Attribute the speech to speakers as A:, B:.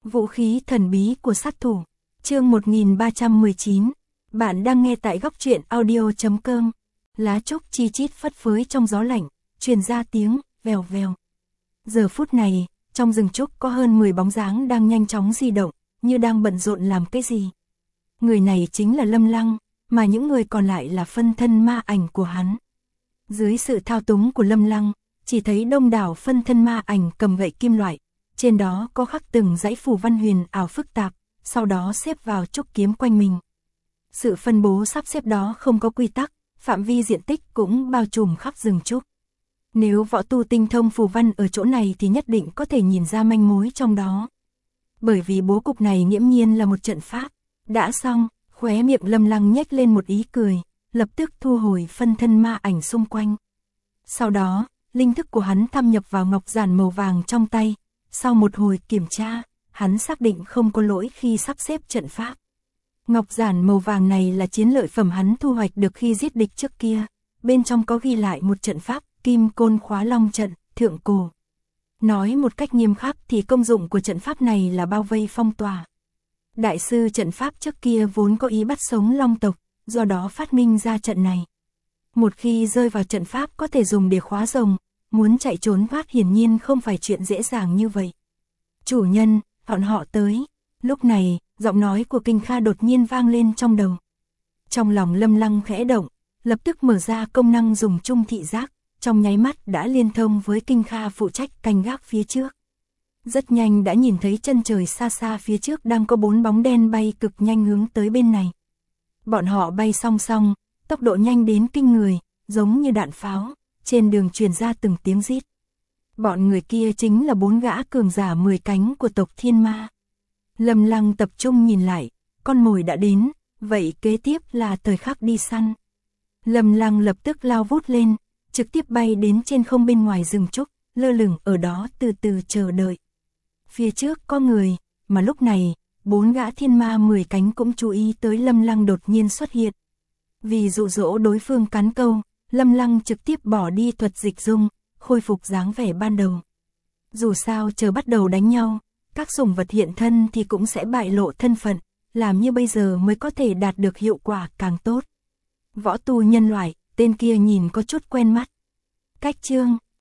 A: Vũ khí thần bí của sát thủ. Chương 1319. Bạn đang nghe tại góc truyện audio.com. Lá trúc chi chít phất phới trong gió lạnh, truyền ra tiếng vèo vèo. Giờ phút này, trong rừng trúc có hơn 10 bóng dáng đang nhanh chóng di động, như đang bận rộn làm cái gì. Người này chính là Lâm Lăng, mà những người còn lại là phân thân ma ảnh của hắn. Dưới sự thao túng của Lâm Lăng, chỉ thấy đông đảo phân thân ma ảnh cầm gậy kim loại, trên đó có khắc từng dãy phù văn huyền ảo phức tạp, sau đó xếp vào trúc kiếm quanh mình. Sự phân bố sắp xếp đó không có quy tắc, phạm vi diện tích cũng bao trùm khắp rừng trúc. Nếu võ tu tinh thông phù văn ở chỗ này thì nhất định có thể nhìn ra manh mối trong đó. Bởi vì bố cục này nghiễm nhiên là một trận pháp. Đã xong, khóe miệng Lâm Lăng nhếch lên một ý cười, lập tức thu hồi phân thân ma ảnh xung quanh. Sau đó, linh thức của hắn thâm nhập vào ngọc giản màu vàng trong tay. Sau một hồi kiểm tra, hắn xác định không có lỗi khi sắp xếp trận pháp. Ngọc giản màu vàng này là chiến lợi phẩm hắn thu hoạch được khi giết địch trước kia. Bên trong có ghi lại một trận pháp, Kim Côn Khóa Long Trận, thượng cổ. Nói một cách nghiêm khắc thì công dụng của trận pháp này là bao vây phong tỏa. Đại sư trận pháp trước kia vốn có ý bắt sống long tộc, do đó phát minh ra trận này. Một khi rơi vào trận pháp có thể dùng để khóa rồng, muốn chạy trốn thoát hiển nhiên không phải chuyện dễ dàng như vậy. Chủ nhân, bọn họ tới. Lúc này, giọng nói của Kinh Kha đột nhiên vang lên trong đầu. Trong lòng Lâm Lăng khẽ động, lập tức mở ra công năng dùng chung thị giác, trong nháy mắt đã liên thông với Kinh Kha phụ trách canh gác phía trước. Rất nhanh đã nhìn thấy chân trời xa xa phía trước đang có 4 bóng đen bay cực nhanh hướng tới bên này. Bọn họ bay song song, tốc độ nhanh đến kinh người, giống như đạn pháo, trên đường truyền ra từng tiếng rít. Bọn người kia chính là 4 gã cường giả 10 cánh của tộc Thiên Ma. Lâm Lăng tập trung nhìn lại, con mồi đã đến, vậy kế tiếp là thời khắc đi săn. Lâm Lăng lập tức lao vút lên, trực tiếp bay đến trên không bên ngoài rừng trúc, lơ lửng ở đó từ từ chờ đợi. Phía trước có người, mà lúc này, 4 gã thiên ma 10 cánh cũng chú ý tới Lâm Lăng đột nhiên xuất hiện. Vì dụ dỗ đối phương cắn câu, Lâm Lăng trực tiếp bỏ đi thuật dịch dung, khôi phục dáng vẻ ban đầu. Dù sao chờ bắt đầu đánh nhau, các sủng vật hiện thân thì cũng sẽ bại lộ thân phận, làm như bây giờ mới có thể đạt được hiệu quả càng tốt. Võ tu nhân loại, tên kia nhìn có chút quen mắt. Cách chương